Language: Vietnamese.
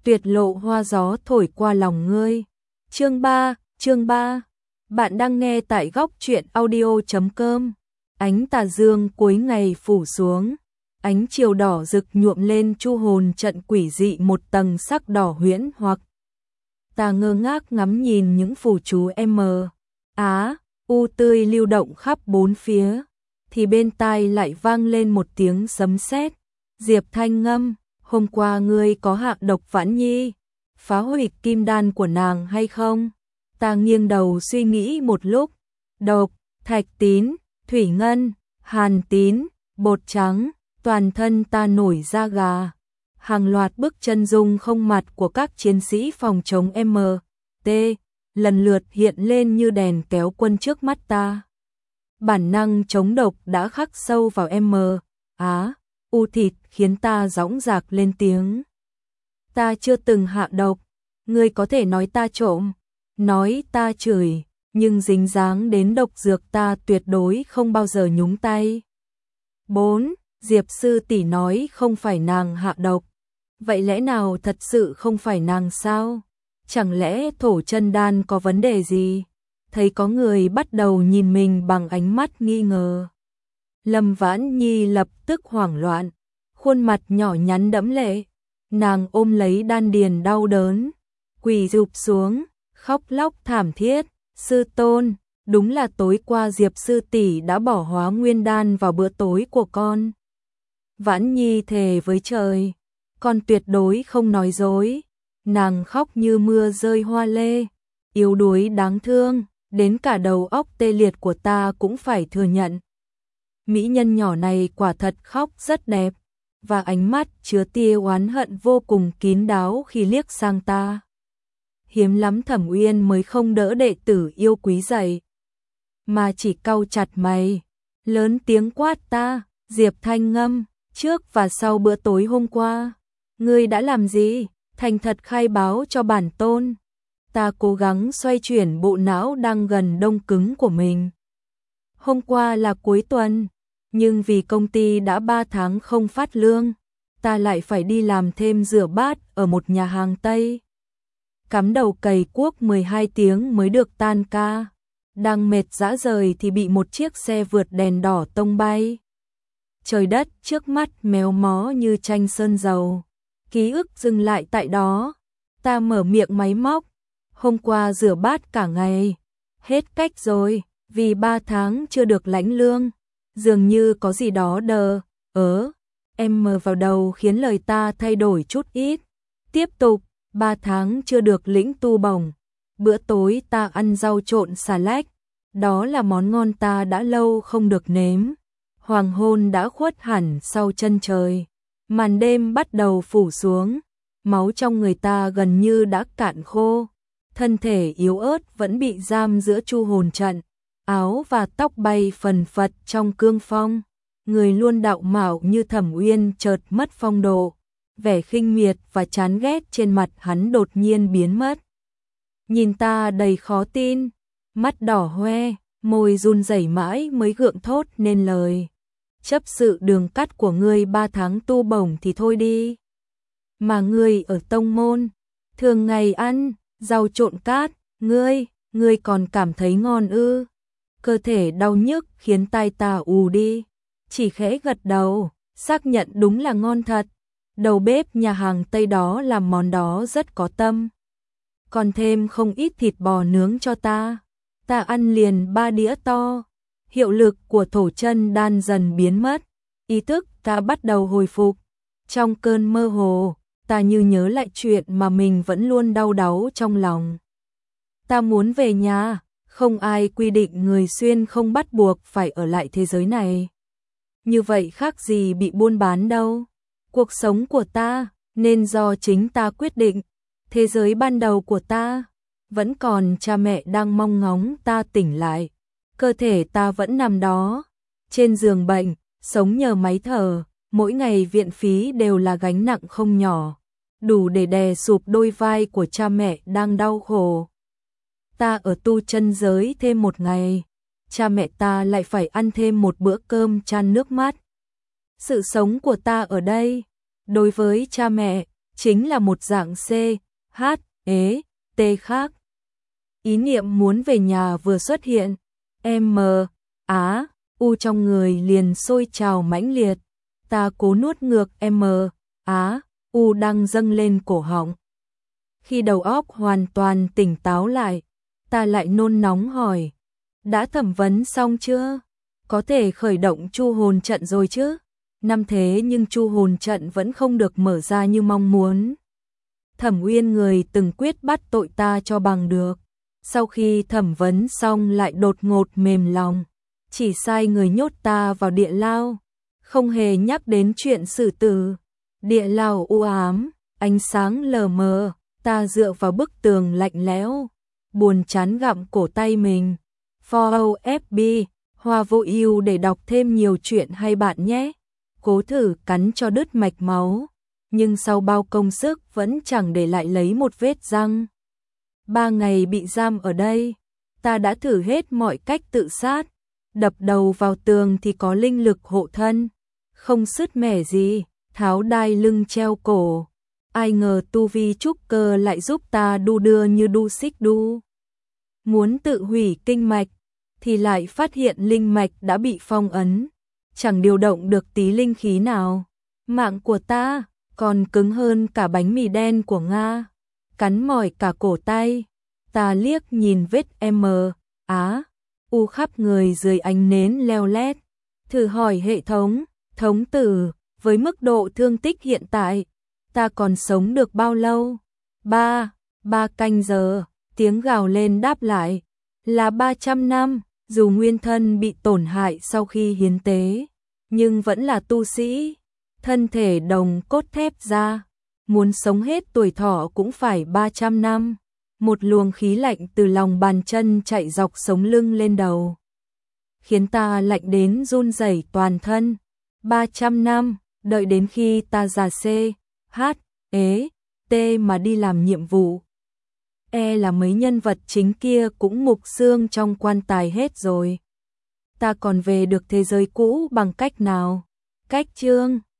tuyệt lộ hoa gió thổi qua lòng ngươi. Chương 3. Bạn đang nghe tại góc truyện audio.com. Ánh tà dương cuối ngày phủ xuống, ánh chiều đỏ rực nhuộm lên chu hồn trận quỷ dị một tầng sắc đỏ huyễn hoặc. Ta ngơ ngác ngắm nhìn những phù chú U tươi lưu động khắp bốn phía, thì bên tai lại vang lên một tiếng sấm sét. Diệp Thanh ngâm, hôm qua ngươi có hạ độc Vãn Nhi, phá hủy kim đan của nàng hay không? Ta nghiêng đầu suy nghĩ một lúc, độc, thạch tín, thủy ngân, hàn tín, bột trắng, toàn thân ta nổi da gà. Hàng loạt bức chân dung không mặt của các chiến sĩ phòng chống MT lần lượt hiện lên như đèn kéo quân trước mắt ta. Bản năng chống độc đã khắc sâu vào U thịt khiến ta dõng dạc lên tiếng. Ta chưa từng hạ độc, ngươi có thể nói ta trộm, nói ta chửi, nhưng dính dáng đến độc dược ta tuyệt đối không bao giờ nhúng tay. 4. Diệp sư tỷ nói không phải nàng hạ độc. Vậy lẽ nào thật sự không phải nàng sao? Chẳng lẽ thổ chân đan có vấn đề gì? Thấy có người bắt đầu nhìn mình bằng ánh mắt nghi ngờ. Lâm Vãn Nhi lập tức hoảng loạn, khuôn mặt nhỏ nhắn đẫm lệ. Nàng ôm lấy đan điền đau đớn, quỳ rụp xuống, khóc lóc thảm thiết. Sư tôn, đúng là tối qua Diệp sư tỷ đã bỏ hóa nguyên đan vào bữa tối của con. Vãn Nhi thề với trời, con tuyệt đối không nói dối. Nàng khóc như mưa rơi hoa lê, yếu đuối đáng thương, đến cả đầu óc tê liệt của ta cũng phải thừa nhận. Mỹ nhân nhỏ này quả thật khóc rất đẹp, và ánh mắt chứa tia oán hận vô cùng kín đáo khi liếc sang ta. Hiếm lắm Thẩm Uyên mới không đỡ đệ tử yêu quý dậy, mà chỉ cau chặt mày, lớn tiếng quát ta. Diệp Thanh ngâm, trước và sau bữa tối hôm qua, ngươi đã làm gì? Thành thật khai báo cho bản tôn. Ta cố gắng xoay chuyển bộ não đang gần đông cứng của mình. Hôm qua là cuối tuần, nhưng vì công ty đã 3 tháng không phát lương, ta lại phải đi làm thêm rửa bát ở một nhà hàng Tây. Cắm đầu cày cuốc 12 tiếng mới được tan ca. Đang mệt rã rời thì bị một chiếc xe vượt đèn đỏ tông bay. Trời đất trước mắt méo mó như tranh sơn dầu. Ký ức dừng lại tại đó. Ta mở miệng máy móc. Hôm qua rửa bát cả ngày. Hết cách rồi, vì 3 tháng chưa được lãnh lương. Dường như có gì đó em mờ vào đầu khiến lời ta thay đổi chút ít. Tiếp tục, 3 tháng chưa được lĩnh tu bổng. Bữa tối ta ăn rau trộn xà lách. Đó là món ngon ta đã lâu không được nếm. Hoàng hôn đã khuất hẳn sau chân trời. Màn đêm bắt đầu phủ xuống. Máu trong người ta gần như đã cạn khô. Thân thể yếu ớt vẫn bị giam giữa chu hồn trận. Áo và tóc bay phần phật trong cương phong. Người luôn đạo mạo như Thẩm Uyên chợt mất phong độ. Vẻ khinh miệt và chán ghét trên mặt hắn đột nhiên biến mất. Nhìn ta đầy khó tin, mắt đỏ hoe, môi run rẩy mãi mới gượng thốt nên lời. Chấp sự đường cắt của ngươi 3 tháng tu bổng thì thôi đi. Mà ngươi ở tông môn, thường ngày ăn rau trộn cát, ngươi còn cảm thấy ngon ư? Cơ thể đau nhức khiến tai ta ù đi, chỉ khẽ gật đầu, xác nhận đúng là ngon thật. Đầu bếp nhà hàng Tây đó làm món đó rất có tâm. Còn thêm không ít thịt bò nướng cho ta. Ta ăn liền 3 đĩa to. Hiệu lực của thổ chân đan dần biến mất. Ý thức ta bắt đầu hồi phục. Trong cơn mơ hồ, ta như nhớ lại chuyện mà mình vẫn luôn đau đáu trong lòng. Ta muốn về nhà, không ai quy định người xuyên không bắt buộc phải ở lại thế giới này. Như vậy khác gì bị buôn bán đâu. Cuộc sống của ta nên do chính ta quyết định. Thế giới ban đầu của ta vẫn còn cha mẹ đang mong ngóng ta tỉnh lại. Cơ thể ta vẫn nằm đó, trên giường bệnh, sống nhờ máy thở. Mỗi ngày viện phí đều là gánh nặng không nhỏ, đủ để đè sụp đôi vai của cha mẹ đang đau khổ. Ta ở tu chân giới thêm 1 ngày, cha mẹ ta lại phải ăn thêm một bữa cơm chan nước mắt. Sự sống của ta ở đây, đối với cha mẹ, chính là một dạng C, H, ế, T khác. Ý niệm muốn về nhà vừa xuất hiện, M, Á, U trong người liền sôi trào mãnh liệt. Ta cố nuốt ngược M, Á, U đang dâng lên cổ họng. Khi đầu óc hoàn toàn tỉnh táo lại, ta lại nôn nóng hỏi, đã thẩm vấn xong chưa? Có thể khởi động chu hồn trận rồi chứ? Năm thế nhưng chu hồn trận vẫn không được mở ra như mong muốn. Thẩm Uyên người từng quyết bắt tội ta cho bằng được. Sau khi thẩm vấn xong lại đột ngột mềm lòng, chỉ sai người nhốt ta vào địa lao, không hề nhắc đến chuyện xử tử. Địa lao u ám, ánh sáng lờ mờ, ta dựa vào bức tường lạnh lẽo, buồn chán gặm cổ tay mình. For OFB, Hoa Vô Ưu để đọc thêm nhiều chuyện hay bạn nhé. Cố thử cắn cho đứt mạch máu, nhưng sau bao công sức vẫn chẳng để lại lấy một vết răng. 3 ngày bị giam ở đây, ta đã thử hết mọi cách tự sát, đập đầu vào tường thì có linh lực hộ thân, không sứt mẻ gì, tháo đai lưng treo cổ. Ai ngờ tu vi trúc cơ lại giúp ta đu đưa như đu xích đu. Muốn tự hủy kinh mạch, thì lại phát hiện linh mạch đã bị phong ấn, chẳng điều động được tí linh khí nào. Mạng của ta còn cứng hơn cả bánh mì đen của Nga, cắn mỏi cả cổ tay. Ta liếc nhìn vết M, Á, U khắp người dưới ánh nến leo lét, thử hỏi hệ thống, thống tử, với mức độ thương tích hiện tại, ta còn sống được bao lâu? 3 canh giờ, tiếng gào lên đáp lại, là 300 năm, dù nguyên thân bị tổn hại sau khi hiến tế, nhưng vẫn là tu sĩ, thân thể đồng cốt thép ra, muốn sống hết tuổi thọ cũng phải 300 năm. Một luồng khí lạnh từ lòng bàn chân chạy dọc sống lưng lên đầu, khiến ta lạnh đến run rẩy toàn thân. 300 năm, đợi đến khi ta già C, H, ế, T mà đi làm nhiệm vụ. Là mấy nhân vật chính kia cũng mục xương trong quan tài hết rồi. Ta còn về được thế giới cũ bằng cách nào? Cách chương